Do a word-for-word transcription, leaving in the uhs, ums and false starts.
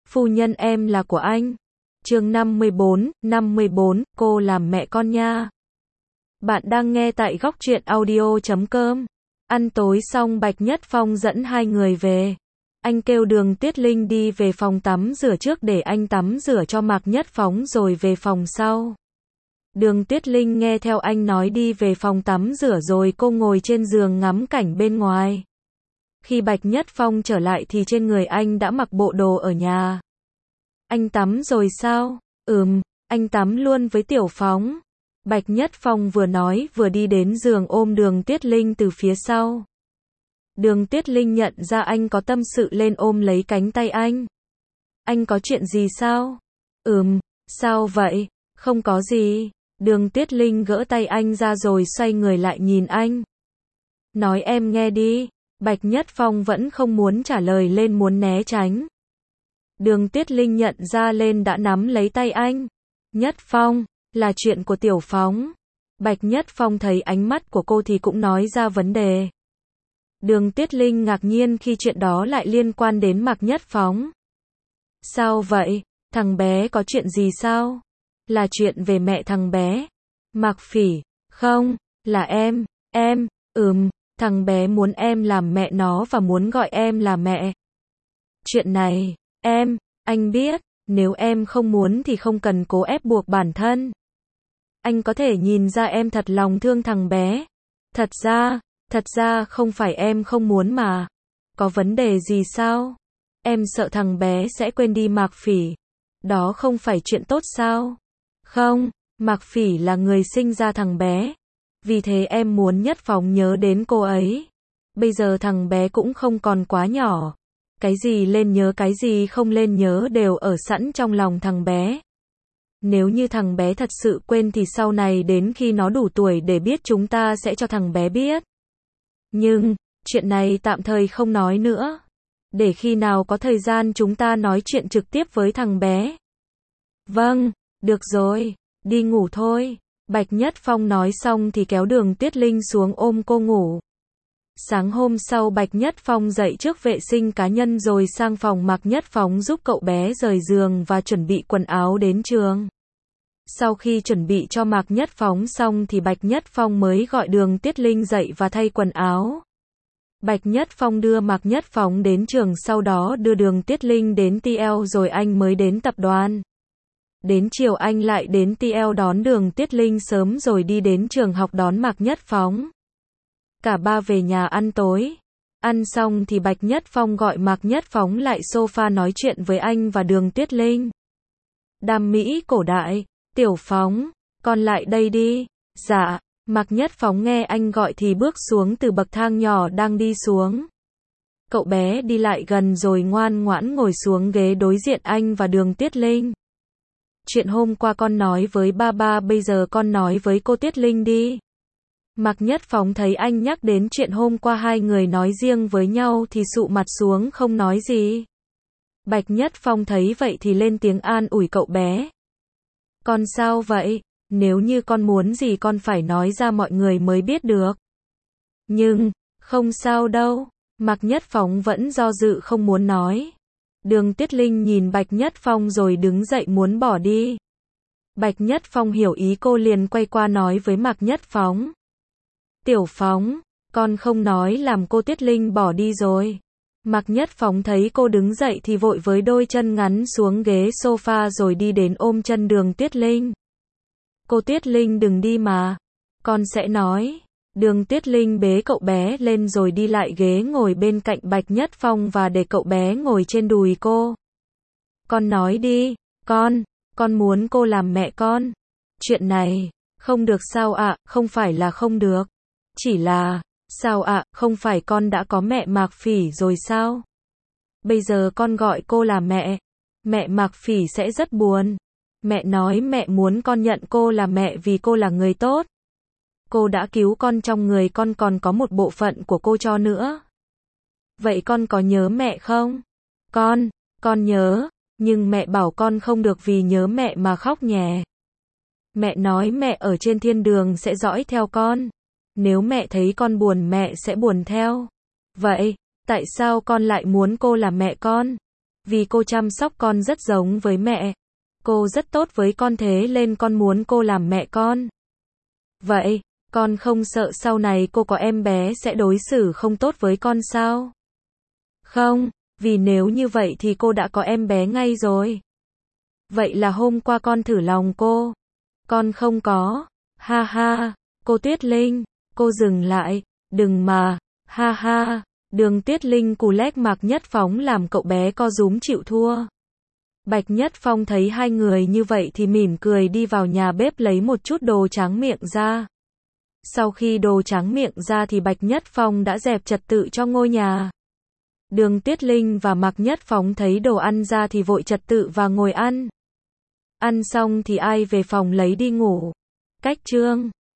phu nhân em là của anh. Chương năm mươi bốn, năm mươi bốn, cô làm mẹ con nha. Bạn đang nghe tại góc truyện audio chấm com. Ăn tối xong Bạch Nhất Phong dẫn hai người về. Anh kêu Đường Tuyết Linh đi về phòng tắm rửa trước để anh tắm rửa cho Mạc Nhất Phóng rồi về phòng sau. Đường Tuyết Linh nghe theo anh nói đi về phòng tắm rửa rồi cô ngồi trên giường ngắm cảnh bên ngoài. Khi Bạch Nhất Phong trở lại thì trên người anh đã mặc bộ đồ ở nhà. Anh tắm rồi sao? Ừm, anh tắm luôn với Tiểu Phóng. Bạch Nhất Phong vừa nói vừa đi đến giường ôm Đường Tuyết Linh từ phía sau. Đường Tuyết Linh nhận ra anh có tâm sự lên ôm lấy cánh tay anh. Anh có chuyện gì sao? Ừm, sao vậy? Không có gì. Đường Tuyết Linh gỡ tay anh ra rồi xoay người lại nhìn anh. Nói em nghe đi. Bạch Nhất Phong vẫn không muốn trả lời lên muốn né tránh. Đường Tuyết Linh nhận ra lên đã nắm lấy tay anh. Nhất Phong, là chuyện của Tiểu Phóng. Bạch Nhất Phong thấy ánh mắt của cô thì cũng nói ra vấn đề. Đường Tuyết Linh ngạc nhiên khi chuyện đó lại liên quan đến Mạc Nhất Phóng. Sao vậy? Thằng bé có chuyện gì sao? Là chuyện về mẹ thằng bé. Mạc Phỉ, không, là em, em, ừm, thằng bé muốn em làm mẹ nó và muốn gọi em là mẹ. Chuyện này, em, anh biết, nếu em không muốn thì không cần cố ép buộc bản thân. Anh có thể nhìn ra em thật lòng thương thằng bé. Thật ra, thật ra không phải em không muốn mà. Có vấn đề gì sao? Em sợ thằng bé sẽ quên đi Mạc Phỉ. Đó không phải chuyện tốt sao? Không, Mạc Phỉ là người sinh ra thằng bé. Vì thế em muốn Nhất Phóng nhớ đến cô ấy. Bây giờ thằng bé cũng không còn quá nhỏ. Cái gì lên nhớ cái gì không lên nhớ đều ở sẵn trong lòng thằng bé. Nếu như thằng bé thật sự quên thì sau này đến khi nó đủ tuổi để biết chúng ta sẽ cho thằng bé biết. Nhưng, chuyện này tạm thời không nói nữa. Để khi nào có thời gian chúng ta nói chuyện trực tiếp với thằng bé. Vâng, được rồi, đi ngủ thôi. Bạch Nhất Phong nói xong thì kéo Đường Tuyết Linh xuống ôm cô ngủ. Sáng hôm sau Bạch Nhất Phong dậy trước vệ sinh cá nhân rồi sang phòng Mạc Nhất Phóng giúp cậu bé rời giường và chuẩn bị quần áo đến trường. Sau khi chuẩn bị cho Mạc Nhất Phóng xong thì Bạch Nhất Phong mới gọi Đường Tuyết Linh dậy và thay quần áo. Bạch Nhất Phong đưa Mạc Nhất Phóng đến trường sau đó đưa Đường Tuyết Linh đến tê lờ rồi anh mới đến tập đoàn. Đến chiều anh lại đến tê lờ đón Đường Tuyết Linh sớm rồi đi đến trường học đón Mạc Nhất Phóng. Cả ba về nhà ăn tối. Ăn xong thì Bạch Nhất Phong gọi Mạc Nhất Phóng lại sofa nói chuyện với anh và Đường Tuyết Linh. Đam mỹ cổ đại, Tiểu Phóng, con lại đây đi. Dạ, Mạc Nhất Phóng nghe anh gọi thì bước xuống từ bậc thang nhỏ đang đi xuống. Cậu bé đi lại gần rồi ngoan ngoãn ngồi xuống ghế đối diện anh và Đường Tuyết Linh. Chuyện hôm qua con nói với ba ba bây giờ con nói với cô Tuyết Linh đi. Mạc Nhất Phóng thấy anh nhắc đến chuyện hôm qua hai người nói riêng với nhau thì sụ mặt xuống không nói gì. Bạch Nhất Phong thấy vậy thì lên tiếng an ủi cậu bé. Con sao vậy? Nếu như con muốn gì con phải nói ra mọi người mới biết được. Nhưng, không sao đâu. Mạc Nhất Phóng vẫn do dự không muốn nói. Đường Tuyết Linh nhìn Bạch Nhất Phong rồi đứng dậy muốn bỏ đi. Bạch Nhất Phong hiểu ý cô liền quay qua nói với Mạc Nhất Phóng. Tiểu Phóng, con không nói làm cô Tuyết Linh bỏ đi rồi. Mạc Nhất Phóng thấy cô đứng dậy thì vội với đôi chân ngắn xuống ghế sofa rồi đi đến ôm chân Đường Tuyết Linh. Cô Tuyết Linh đừng đi mà. Con sẽ nói. Đường Tuyết Linh bế cậu bé lên rồi đi lại ghế ngồi bên cạnh Bạch Nhất Phong và để cậu bé ngồi trên đùi cô. Con nói đi, con, con muốn cô làm mẹ con. Chuyện này, không được sao ạ, à, không phải là không được. Chỉ là, sao ạ, à, không phải con đã có mẹ Mạc Phỉ rồi sao? Bây giờ con gọi cô là mẹ. Mẹ Mạc Phỉ sẽ rất buồn. Mẹ nói mẹ muốn con nhận cô là mẹ vì cô là người tốt. Cô đã cứu con trong người con còn có một bộ phận của cô cho nữa. Vậy con có nhớ mẹ không? Con, con nhớ, nhưng mẹ bảo con không được vì nhớ mẹ mà khóc nhè. Mẹ nói mẹ ở trên thiên đường sẽ dõi theo con. Nếu mẹ thấy con buồn mẹ sẽ buồn theo. Vậy, tại sao con lại muốn cô là mẹ con? Vì cô chăm sóc con rất giống với mẹ. Cô rất tốt với con thế nên con muốn cô làm mẹ con. Vậy, con không sợ sau này cô có em bé sẽ đối xử không tốt với con sao? Không, vì nếu như vậy thì cô đã có em bé ngay rồi. Vậy là hôm qua con thử lòng cô. Con không có. Ha ha, cô Tuyết Linh, cô dừng lại, đừng mà, ha ha. Đường Tuyết Linh cù lét Mạc Nhất Phóng làm cậu bé co rúm chịu thua. Bạch Nhất Phong thấy hai người như vậy thì mỉm cười đi vào nhà bếp lấy một chút đồ tráng miệng ra. Sau khi đồ tráng miệng ra thì Bạch Nhất Phong đã dẹp trật tự cho ngôi nhà. Đường Tuyết Linh và Mạc Nhất Phóng thấy đồ ăn ra thì vội trật tự và ngồi ăn. Ăn xong thì ai về phòng lấy đi ngủ. Cách chương